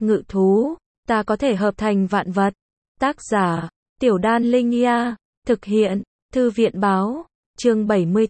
ngự thú, ta có thể hợp thành vạn vật. Tác giả, Tiểu Đan Linh Nha, thực hiện, Thư viện Báo, chương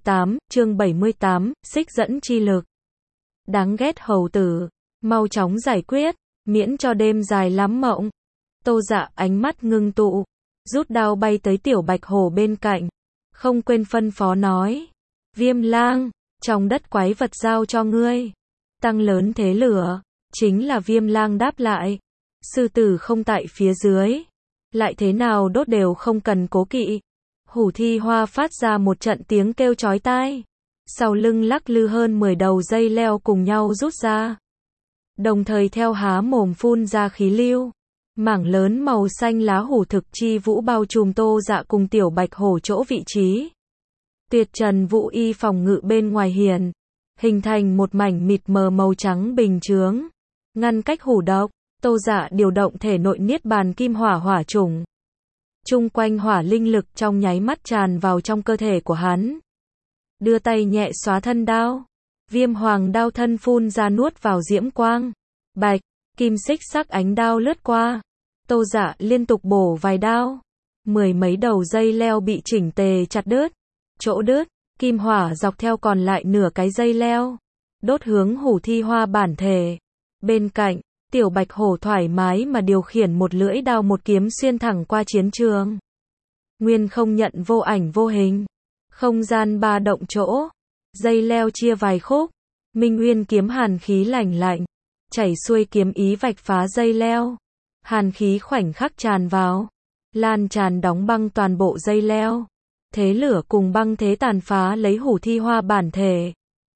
78, xích dẫn chi lực. Đáng ghét hầu tử, mau chóng giải quyết, miễn cho đêm dài lắm mộng. Tô Dạ ánh mắt ngưng tụ, rút đao bay tới Tiểu Bạch Hổ bên cạnh, không quên phân phó nói, Viêm Lang, trong đất quái vật giao cho ngươi, tăng lớn thế lửa. Chính là Viêm Lang đáp lại, sư tử không tại phía dưới, lại thế nào đốt đều không cần cố kỵ. Hủ Thi Hoa phát ra một trận tiếng kêu chói tai, sau lưng lắc lư hơn 10 đầu dây leo cùng nhau rút ra, đồng thời theo há mồm phun ra khí lưu. Mảng lớn màu xanh lá hủ thực chi vũ bao trùm Tô Dạ cùng Tiểu Bạch Hổ chỗ vị trí. Tuyệt trần vũ y phòng ngự bên ngoài hiền, hình thành một mảnh mịt mờ màu trắng bình chướng, ngăn cách hủ độc. Tô Dạ điều động thể nội niết bàn kim hỏa hỏa chủng. Chung quanh hỏa linh lực trong nháy mắt tràn vào trong cơ thể của hắn. Đưa tay nhẹ xóa thân đao. Viêm hoàng đao thân phun ra nuốt vào diễm quang. Bạch, kim xích sắc ánh đao lướt qua. Tô Dạ liên tục bổ vài đao. 10 mấy đầu dây leo bị chỉnh tề chặt đứt. Chỗ đứt, kim hỏa dọc theo còn lại nửa cái dây leo, đốt hướng Hủ Thi Hoa bản thể. Bên cạnh, Tiểu Bạch Hổ thoải mái mà điều khiển một lưỡi đao một kiếm xuyên thẳng qua chiến trường. Nguyên không nhận vô ảnh vô hình, không gian ba động chỗ, dây leo chia vài khúc, Minh Nguyên kiếm hàn khí lạnh lạnh, chảy xuôi kiếm ý vạch phá dây leo. Hàn khí khoảnh khắc tràn vào, lan tràn đóng băng toàn bộ dây leo. Thế lửa cùng băng thế tàn phá lấy Hủ Thi Hoa bản thể.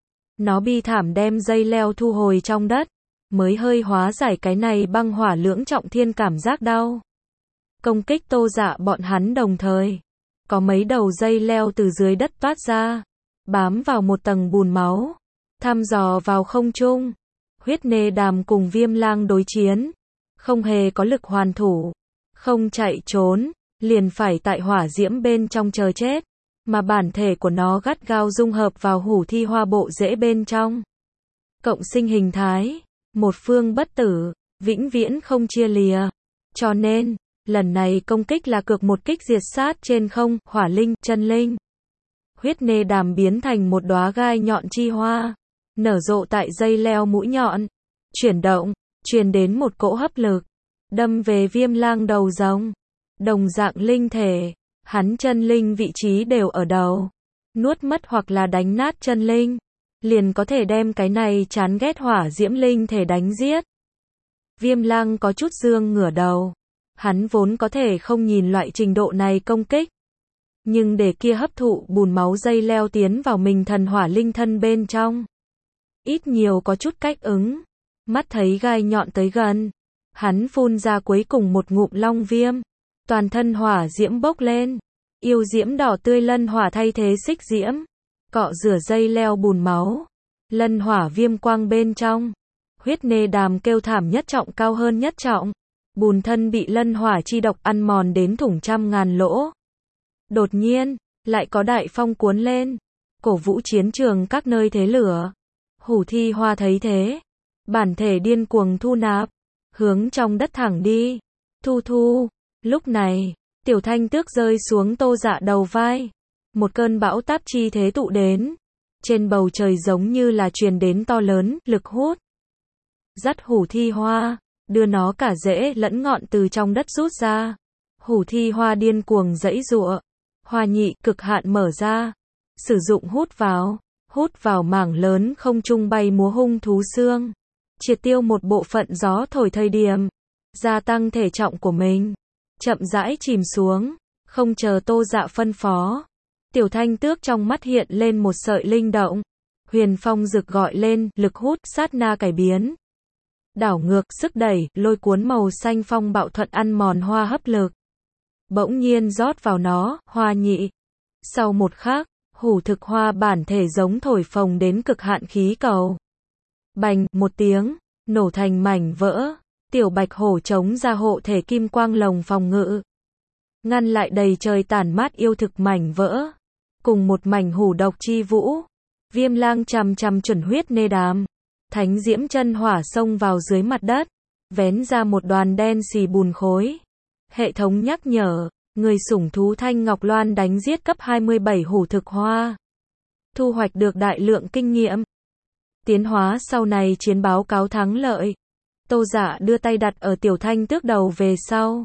Nó bi thảm đem dây leo thu hồi trong đất, mới hơi hóa giải cái này băng hỏa lưỡng trọng thiên cảm giác đau. Công kích Tô Dạ bọn hắn đồng thời, có mấy đầu dây leo từ dưới đất toát ra, bám vào một tầng bùn máu, thăm dò vào không trung. Huyết Nê Đàm cùng Viêm Lang đối chiến, không hề có lực hoàn thủ, không chạy trốn, liền phải tại hỏa diễm bên trong chờ chết, mà bản thể của nó gắt gao dung hợp vào Hủ Thi Hoa bộ rễ bên trong. Cộng sinh hình thái, một phương bất tử, vĩnh viễn không chia lìa. Cho nên, lần này công kích là cược một kích diệt sát trên không, hỏa linh, chân linh. Huyết Nê Đàm biến thành một đóa gai nhọn chi hoa, nở rộ tại dây leo mũi nhọn, chuyển động, truyền đến một cỗ hấp lực, đâm về Viêm Lang đầu rồng. Đồng dạng linh thể, hắn chân linh vị trí đều ở đầu. Nuốt mất hoặc là đánh nát chân linh, liền có thể đem cái này chán ghét hỏa diễm linh thể đánh giết. Viêm Lang có chút dương ngửa đầu. Hắn vốn có thể không nhìn loại trình độ này công kích, nhưng để kia hấp thụ bùn máu dây leo tiến vào mình thần hỏa linh thân bên trong, ít nhiều có chút cách ứng. Mắt thấy gai nhọn tới gần, hắn phun ra cuối cùng một ngụm long viêm, toàn thân hỏa diễm bốc lên, yêu diễm đỏ tươi lân hỏa thay thế xích diễm, cọ rửa dây leo bùn máu, lân hỏa viêm quang bên trong. Huyết Nê Đàm kêu thảm nhất trọng cao hơn nhất trọng, bùn thân bị lân hỏa chi độc ăn mòn đến thủng trăm ngàn lỗ. Đột nhiên, lại có đại phong cuốn lên, cổ vũ chiến trường các nơi thế lửa. Hủ Thi Hoa thấy thế, bản thể điên cuồng thu nạp, hướng trong đất thẳng đi. Thu. Lúc này, Tiểu Thanh Tước rơi xuống Tô Dạ đầu vai. Một cơn bão táp chi thế tụ đến. Trên bầu trời giống như là truyền đến to lớn, lực hút. Dắt Hủ Thi Hoa, đưa nó cả rễ lẫn ngọn từ trong đất rút ra. Hủ Thi Hoa điên cuồng giãy giụa. Hoa nhị cực hạn mở ra. Sử dụng hút vào mảng lớn không trung bay múa hung thú xương. Triệt tiêu một bộ phận gió thổi thời điểm. Gia tăng thể trọng của mình. Chậm rãi chìm xuống, không chờ Tô Dạ phân phó. Tiểu Thanh Tước trong mắt hiện lên một sợi linh động. Huyền phong rực gọi lên, lực hút, sát na cải biến. Đảo ngược, sức đẩy, lôi cuốn màu xanh phong bạo thuận ăn mòn hoa hấp lực. Bỗng nhiên rót vào nó, hoa nhị. Sau một khắc, hủ thực hoa bản thể giống thổi phồng đến cực hạn khí cầu. Bành, một tiếng, nổ thành mảnh vỡ. Tiểu Bạch Hổ chống ra hộ thể kim quang lồng phòng ngự, ngăn lại đầy trời tản mát yêu thực mảnh vỡ, cùng một mảnh hủ độc chi vũ. Viêm Lang chằm chằm chuẩn Huyết Nê Đàm, thánh diễm chân hỏa xông vào dưới mặt đất, vén ra một đoàn đen xì bùn khối. Hệ thống nhắc nhở, người sủng thú Thanh Ngọc Loan đánh giết cấp 27 hủ thực hoa. Thu hoạch được đại lượng kinh nghiệm. Tiến hóa sau này chiến báo cáo thắng lợi. Tô Dạ đưa tay đặt ở Tiểu Thanh Tước đầu về sau.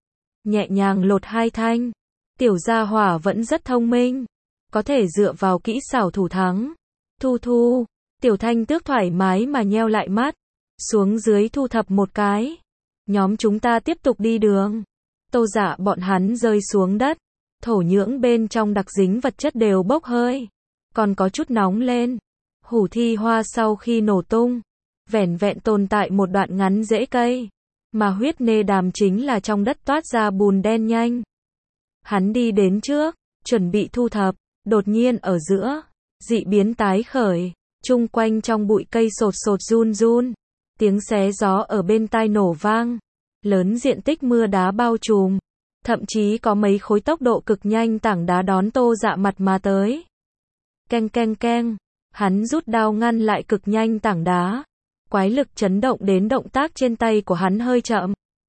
Nhẹ nhàng lột hai thanh. Tiểu gia hỏa vẫn rất thông minh. Có thể dựa vào kỹ xảo thủ thắng. Thu thu. Tiểu Thanh Tước thoải mái mà nheo lại mắt. Xuống dưới thu thập một cái. Nhóm chúng ta tiếp tục đi đường. Tô Dạ bọn hắn rơi xuống đất. Thổ nhưỡng bên trong đặc dính vật chất đều bốc hơi. Còn có chút nóng lên. Hủ thi hoa sau khi nổ tung, vẻn vẹn tồn tại một đoạn ngắn rễ cây. Mà huyết nê đàm chính là trong đất toát ra bùn đen nhanh. Hắn đi đến trước, chuẩn bị thu thập. Đột nhiên ở giữa, dị biến tái khởi. Chung quanh trong bụi cây sột sột run run. Tiếng xé gió ở bên tai nổ vang. Lớn diện tích mưa đá bao trùm. Thậm chí có mấy khối tốc độ cực nhanh tảng đá đón Tô Dạ mặt mà tới. Keng keng keng. Hắn rút đao ngăn lại cực nhanh tảng đá. Quái lực chấn động đến động tác trên tay của hắn hơi chậm.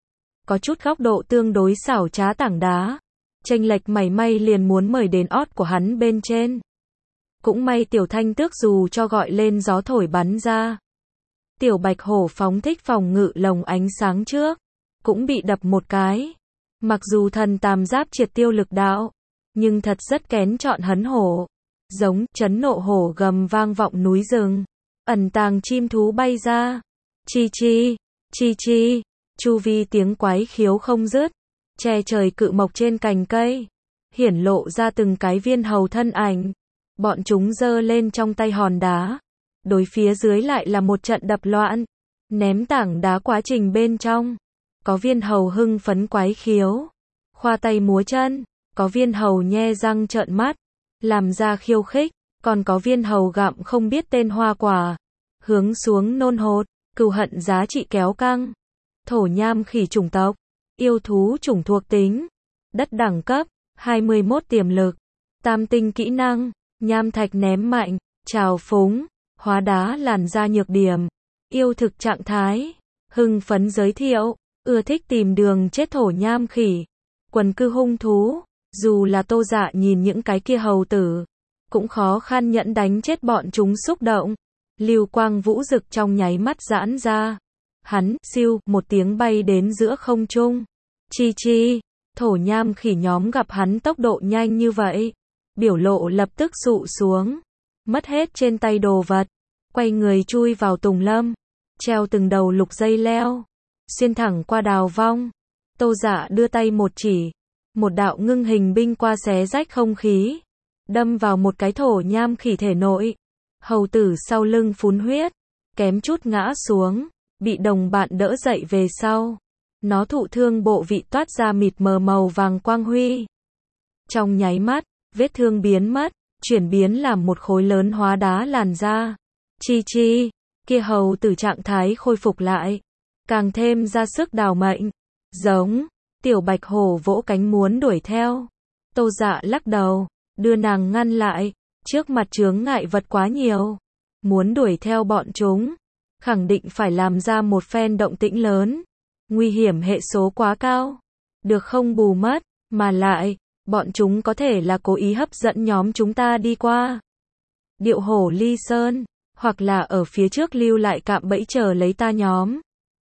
Có chút góc độ tương đối xảo trá tảng đá. Chênh lệch mảy may liền muốn mời đến ót của hắn bên trên. Cũng may Tiểu Thanh Tước dù cho gọi lên gió thổi bắn ra. Tiểu Bạch Hổ phóng thích phòng ngự lồng ánh sáng trước. Cũng bị đập một cái. Mặc dù thần tam giáp triệt tiêu lực đạo. Nhưng thật rất kén chọn hấn hổ. Giống, chấn nộ hổ gầm vang vọng núi rừng. Ẩn tàng chim thú bay ra. Chi chi, chi chi. Chu vi tiếng quái khiếu không dứt. Che trời cự mộc trên cành cây. Hiển lộ ra từng cái viên hầu thân ảnh. Bọn chúng giơ lên trong tay hòn đá. Đối phía dưới lại là một trận đập loạn. Ném tảng đá quá trình bên trong. Có viên hầu hưng phấn quái khiếu. Khoa tay múa chân. Có viên hầu nhe răng trợn mắt. Làm ra khiêu khích. Còn có viên hầu gặm không biết tên hoa quả. Hướng xuống nôn hột. Cừu hận giá trị kéo căng. Thổ nham khỉ chủng tộc. Yêu thú chủng thuộc tính. Đất đẳng cấp. 21 tiềm lực. Tam tinh kỹ năng. Nham thạch ném mạnh. Trào phúng. Hóa đá làn da nhược điểm. Yêu thực trạng thái. Hưng phấn giới thiệu. Ưa thích tìm đường chết thổ nham khỉ. Quần cư hung thú. Dù là Tô Dạ nhìn những cái kia hầu tử. Cũng khó khăn nhẫn đánh chết bọn chúng xúc động. Lưu quang vũ rực trong nháy mắt giãn ra. Hắn, siêu, một tiếng bay đến giữa không trung. Chi chi. Thổ nham khỉ nhóm gặp hắn tốc độ nhanh như vậy. Biểu lộ lập tức dụ xuống. Mất hết trên tay đồ vật. Quay người chui vào tùng lâm. Treo từng đầu lục dây leo. Xuyên thẳng qua đào vong. Tô Dạ đưa tay một chỉ. Một đạo ngưng hình binh qua xé rách không khí. Đâm vào một cái thổ nham khỉ thể nội. Hầu tử sau lưng phun huyết. Kém chút ngã xuống. Bị đồng bạn đỡ dậy về sau. Nó thụ thương bộ vị toát ra mịt mờ màu vàng quang huy. Trong nháy mắt, vết thương biến mất. Chuyển biến làm một khối lớn hóa đá làn da. Chi chi. Kia hầu tử trạng thái khôi phục lại. Càng thêm ra sức đào mệnh. Giống. Tiểu Bạch Hổ vỗ cánh muốn đuổi theo. Tô Dạ lắc đầu. Đưa nàng ngăn lại. Trước mặt chướng ngại vật quá nhiều. Muốn đuổi theo bọn chúng. Khẳng định phải làm ra một phen động tĩnh lớn. Nguy hiểm hệ số quá cao. Được không bù mất. Mà lại, bọn chúng có thể là cố ý hấp dẫn nhóm chúng ta đi qua. Điệu hổ ly sơn. Hoặc là ở phía trước lưu lại cạm bẫy chờ lấy ta nhóm.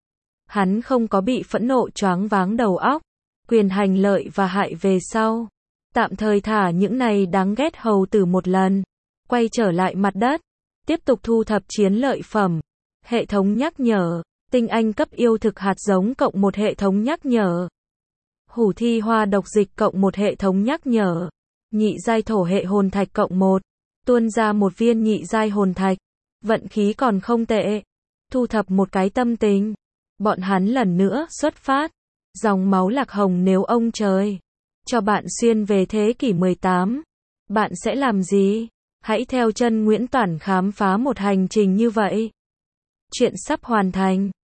Hắn không có bị phẫn nộ choáng váng đầu óc. Quyền hành lợi và hại về sau. Tạm thời thả những này đáng ghét hầu tử một lần. Quay trở lại mặt đất. Tiếp tục thu thập chiến lợi phẩm. Hệ thống nhắc nhở. Tinh anh cấp yêu thực hạt giống cộng một hệ thống nhắc nhở. Hủ thi hoa độc dịch cộng một hệ thống nhắc nhở. Nhị giai thổ hệ hồn thạch cộng một. Tuôn ra một viên nhị giai hồn thạch. Vận khí còn không tệ. Thu thập một cái tâm tình. Bọn hắn lần nữa xuất phát. Dòng máu lạc hồng nếu ông trời cho bạn xuyên về thế kỷ 18. Bạn sẽ làm gì? Hãy theo chân Nguyễn Toản khám phá một hành trình như vậy. Chuyện sắp hoàn thành.